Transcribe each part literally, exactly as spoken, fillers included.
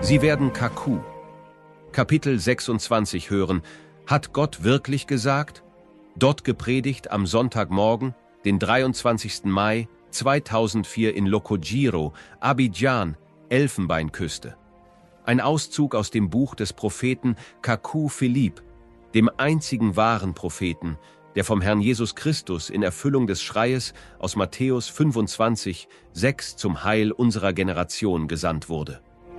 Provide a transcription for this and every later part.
Sie werden Kaku, Kapitel sechsundzwanzig hören. Hat Gott wirklich gesagt? Dort gepredigt am Sonntagmorgen, den dreiundzwanzigsten Mai zweitausendvier in Lokojiro, Abidjan, Elfenbeinküste. Ein Auszug aus dem Buch des Propheten Kaku Philipp, dem einzigen wahren Propheten, der vom Herrn Jesus Christus in Erfüllung des Schreies aus Matthäus fünfundzwanzig, sechs zum Heil unserer Generation gesandt wurde.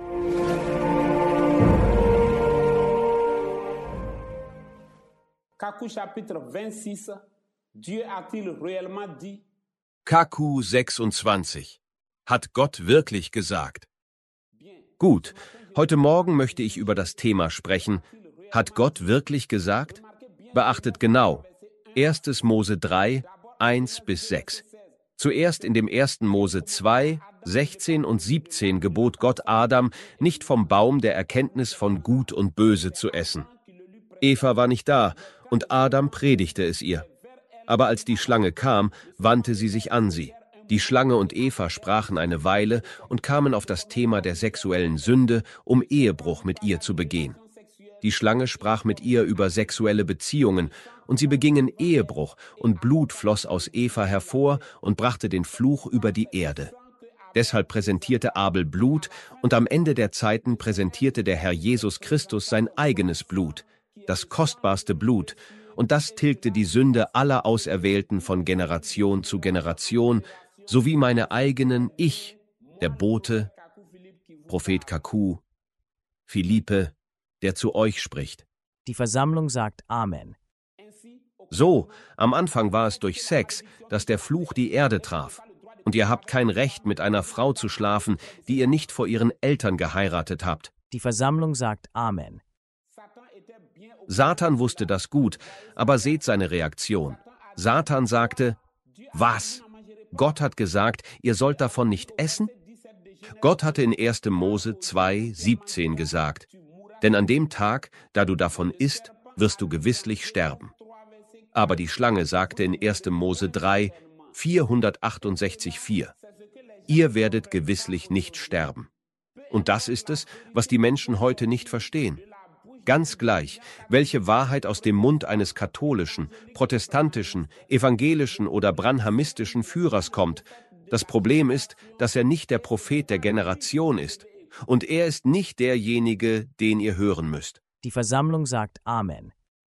Kaku chapitre vingt-six, Dieu a-t-il réellement dit? Kaku sechsundzwanzig. Hat Gott wirklich gesagt? Gut, heute Morgen möchte ich über das Thema sprechen. Hat Gott wirklich gesagt? Beachtet genau. erstes Mose drei, eins bis sechs. Zuerst in dem ersten Mose zwei, sechzehn und siebzehn gebot Gott Adam, nicht vom Baum der Erkenntnis von Gut und Böse zu essen. Eva war nicht da, und Adam predigte es ihr. Aber als die Schlange kam, wandte sie sich an sie. Die Schlange und Eva sprachen eine Weile und kamen auf das Thema der sexuellen Sünde, um Ehebruch mit ihr zu begehen. Die Schlange sprach mit ihr über sexuelle Beziehungen, und sie begingen Ehebruch, und Blut floss aus Eva hervor und brachte den Fluch über die Erde. Deshalb präsentierte Abel Blut, und am Ende der Zeiten präsentierte der Herr Jesus Christus sein eigenes Blut, das kostbarste Blut, und das tilgte die Sünde aller Auserwählten von Generation zu Generation, sowie meine eigenen, ich, der Bote, Prophet Kaku, Philippe, der zu euch spricht. Die Versammlung sagt Amen. So, am Anfang war es durch Sex, dass der Fluch die Erde traf. Und ihr habt kein Recht, mit einer Frau zu schlafen, die ihr nicht vor ihren Eltern geheiratet habt. Die Versammlung sagt Amen. Satan wusste das gut, aber seht seine Reaktion. Satan sagte, was? Gott hat gesagt, ihr sollt davon nicht essen? Gott hatte in ersten Mose zwei, siebzehn gesagt, denn an dem Tag, da du davon isst, wirst du gewisslich sterben. Aber die Schlange sagte in ersten Mose drei, vierhundertachtundsechzig, vier, ihr werdet gewisslich nicht sterben. Und das ist es, was die Menschen heute nicht verstehen. Ganz gleich, welche Wahrheit aus dem Mund eines katholischen, protestantischen, evangelischen oder branhamistischen Führers kommt. Das Problem ist, dass er nicht der Prophet der Generation ist. Und er ist nicht derjenige, den ihr hören müsst. Die Versammlung sagt Amen.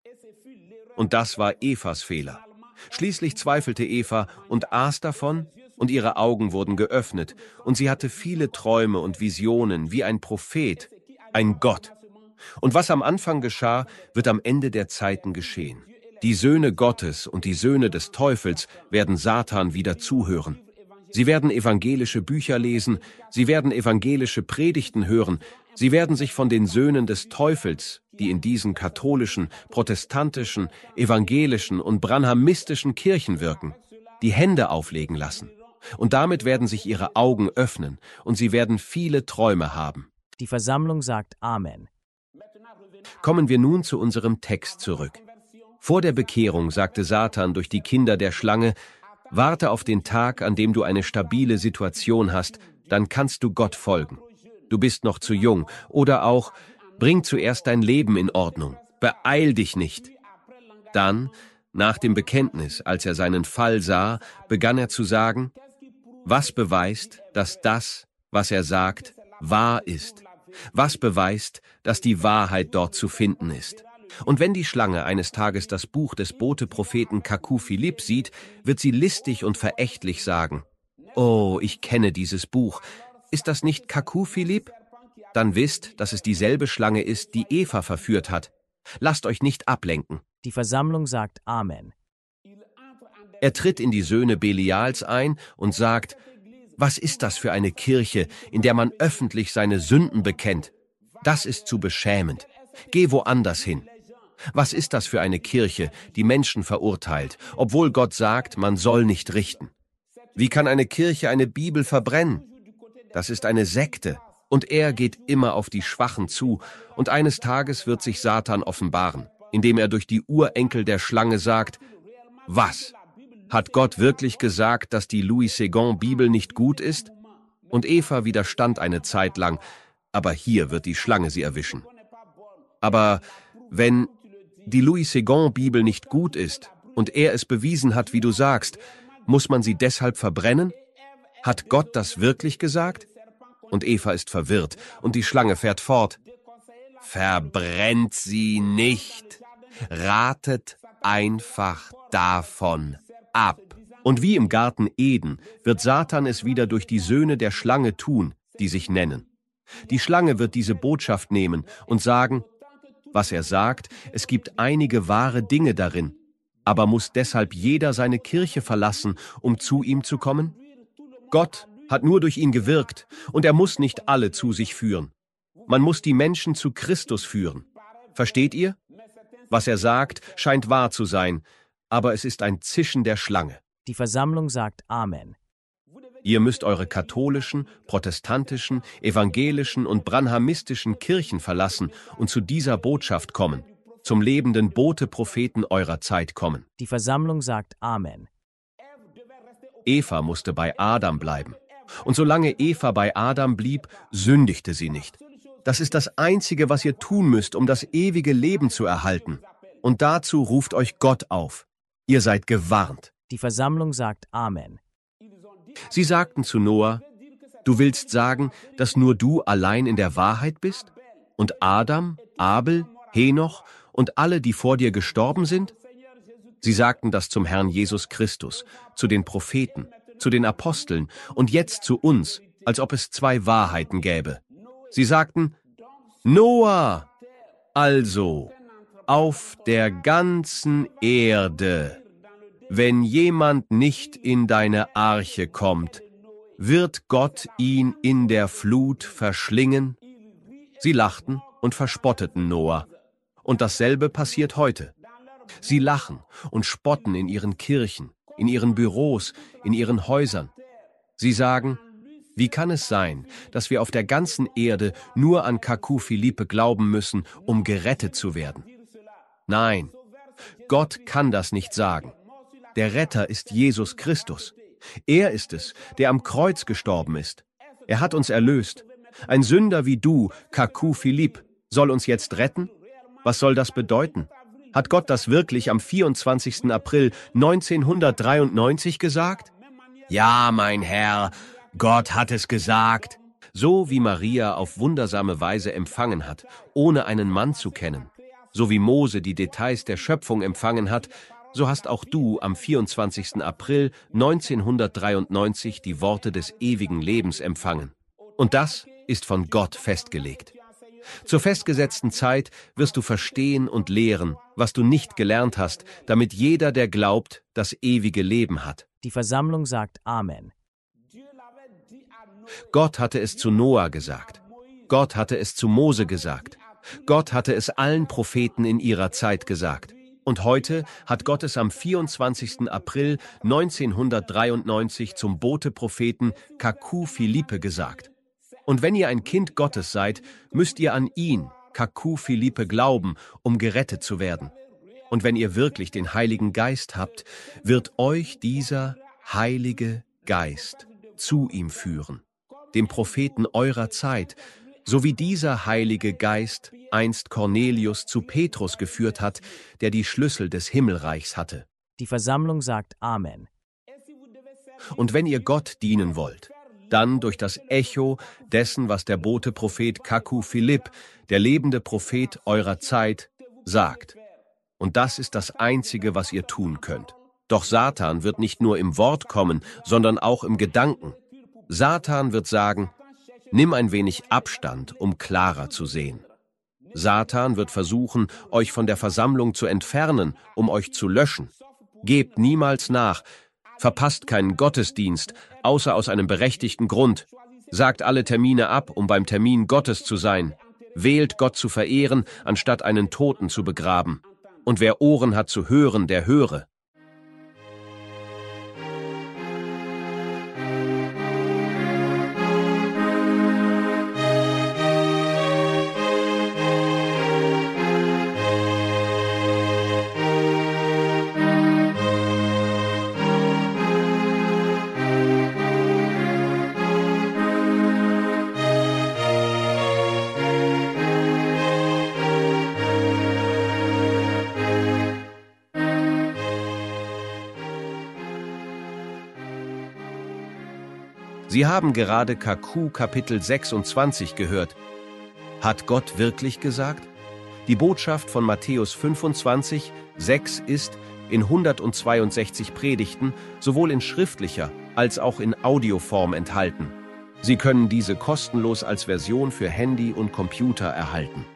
Und das war Evas Fehler. Schließlich zweifelte Eva und aß davon, und ihre Augen wurden geöffnet, und sie hatte viele Träume und Visionen wie ein Prophet, ein Gott. Und was am Anfang geschah, wird am Ende der Zeiten geschehen. Die Söhne Gottes und die Söhne des Teufels werden Satan wieder zuhören. Sie werden evangelische Bücher lesen, sie werden evangelische Predigten hören, sie werden sich von den Söhnen des Teufels, die in diesen katholischen, protestantischen, evangelischen und branhamistischen Kirchen wirken, die Hände auflegen lassen. Und damit werden sich ihre Augen öffnen, und sie werden viele Träume haben. Die Versammlung sagt Amen. Kommen wir nun zu unserem Text zurück. Vor der Bekehrung sagte Satan durch die Kinder der Schlange, warte auf den Tag, an dem du eine stabile Situation hast, dann kannst du Gott folgen. Du bist noch zu jung. Oder auch, bring zuerst dein Leben in Ordnung, beeil dich nicht. Dann, nach dem Bekenntnis, als er seinen Fall sah, begann er zu sagen, was beweist, dass das, was er sagt, wahr ist? Was beweist, dass die Wahrheit dort zu finden ist? Und wenn die Schlange eines Tages das Buch des Bote-Propheten Kaku Philipp sieht, wird sie listig und verächtlich sagen, oh, ich kenne dieses Buch. Ist das nicht Kaku Philipp? Dann wisst, dass es dieselbe Schlange ist, die Eva verführt hat. Lasst euch nicht ablenken. Die Versammlung sagt Amen. Er tritt in die Söhne Belials ein und sagt, was ist das für eine Kirche, in der man öffentlich seine Sünden bekennt? Das ist zu beschämend. Geh woanders hin. Was ist das für eine Kirche, die Menschen verurteilt, obwohl Gott sagt, man soll nicht richten? Wie kann eine Kirche eine Bibel verbrennen? Das ist eine Sekte, und er geht immer auf die Schwachen zu, und eines Tages wird sich Satan offenbaren, indem er durch die Urenkel der Schlange sagt, was? Hat Gott wirklich gesagt, dass die Louis Segond Bibel nicht gut ist? Und Eva widerstand eine Zeit lang, aber hier wird die Schlange sie erwischen. Aber wenn die Louis-Segond-Bibel nicht gut ist und er es bewiesen hat, wie du sagst, muss man sie deshalb verbrennen? Hat Gott das wirklich gesagt? Und Eva ist verwirrt und die Schlange fährt fort. Verbrennt sie nicht. Ratet einfach davon ab. Und wie im Garten Eden wird Satan es wieder durch die Söhne der Schlange tun, die sich nennen. Die Schlange wird diese Botschaft nehmen und sagen, was er sagt, es gibt einige wahre Dinge darin, aber muss deshalb jeder seine Kirche verlassen, um zu ihm zu kommen? Gott hat nur durch ihn gewirkt und er muss nicht alle zu sich führen. Man muss die Menschen zu Christus führen. Versteht ihr? Was er sagt, scheint wahr zu sein, aber es ist ein Zischen der Schlange. Die Versammlung sagt Amen. Ihr müsst eure katholischen, protestantischen, evangelischen und branhamistischen Kirchen verlassen und zu dieser Botschaft kommen, zum lebenden Bote-Propheten eurer Zeit kommen. Die Versammlung sagt Amen. Eva musste bei Adam bleiben. Und solange Eva bei Adam blieb, sündigte sie nicht. Das ist das Einzige, was ihr tun müsst, um das ewige Leben zu erhalten. Und dazu ruft euch Gott auf. Ihr seid gewarnt. Die Versammlung sagt Amen. Sie sagten zu Noah, du willst sagen, dass nur du allein in der Wahrheit bist? Und Adam, Abel, Henoch und alle, die vor dir gestorben sind? Sie sagten das zum Herrn Jesus Christus, zu den Propheten, zu den Aposteln und jetzt zu uns, als ob es zwei Wahrheiten gäbe. Sie sagten, Noah, also, auf der ganzen Erde, wenn jemand nicht in deine Arche kommt, wird Gott ihn in der Flut verschlingen? Sie lachten und verspotteten Noah. Und dasselbe passiert heute. Sie lachen und spotten in ihren Kirchen, in ihren Büros, in ihren Häusern. Sie sagen, wie kann es sein, dass wir auf der ganzen Erde nur an Kaku Philippe glauben müssen, um gerettet zu werden? Nein, Gott kann das nicht sagen. Der Retter ist Jesus Christus. Er ist es, der am Kreuz gestorben ist. Er hat uns erlöst. Ein Sünder wie du, Kaku Philippe, soll uns jetzt retten? Was soll das bedeuten? Hat Gott das wirklich am vierundzwanzigsten April neunzehnhundertdreiundneunzig gesagt? Ja, mein Herr, Gott hat es gesagt. So wie Maria auf wundersame Weise empfangen hat, ohne einen Mann zu kennen. So wie Mose die Details der Schöpfung empfangen hat, so hast auch du am vierundzwanzigsten April neunzehnhundertdreiundneunzig die Worte des ewigen Lebens empfangen. Und das ist von Gott festgelegt. Zur festgesetzten Zeit wirst du verstehen und lehren, was du nicht gelernt hast, damit jeder, der glaubt, das ewige Leben hat. Die Versammlung sagt Amen. Gott hatte es zu Noah gesagt. Gott hatte es zu Mose gesagt. Gott hatte es allen Propheten in ihrer Zeit gesagt. Und heute hat Gott es am vierundzwanzigsten April neunzehnhundertdreiundneunzig zum Bote-Propheten Kaku Philippe gesagt. Und wenn ihr ein Kind Gottes seid, müsst ihr an ihn, Kaku Philippe, glauben, um gerettet zu werden. Und wenn ihr wirklich den Heiligen Geist habt, wird euch dieser Heilige Geist zu ihm führen, dem Propheten eurer Zeit, so wie dieser Heilige Geist einst Cornelius zu Petrus geführt hat, der die Schlüssel des Himmelreichs hatte. Die Versammlung sagt Amen. Und wenn ihr Gott dienen wollt, dann durch das Echo dessen, was der Bote-Prophet Kaku Philippe, der lebende Prophet eurer Zeit, sagt. Und das ist das Einzige, was ihr tun könnt. Doch Satan wird nicht nur im Wort kommen, sondern auch im Gedanken. Satan wird sagen, nimm ein wenig Abstand, um klarer zu sehen. Satan wird versuchen, euch von der Versammlung zu entfernen, um euch zu löschen. Gebt niemals nach, verpasst keinen Gottesdienst, außer aus einem berechtigten Grund. Sagt alle Termine ab, um beim Termin Gottes zu sein. Wählt Gott zu verehren, anstatt einen Toten zu begraben. Und wer Ohren hat zu hören, der höre. Sie haben gerade K Q Kapitel sechsundzwanzig gehört. Hat Gott wirklich gesagt? Die Botschaft von Matthäus fünfundzwanzig, sechs ist in hundertzweiundsechzig Predigten sowohl in schriftlicher als auch in Audioform enthalten. Sie können diese kostenlos als Version für Handy und Computer erhalten.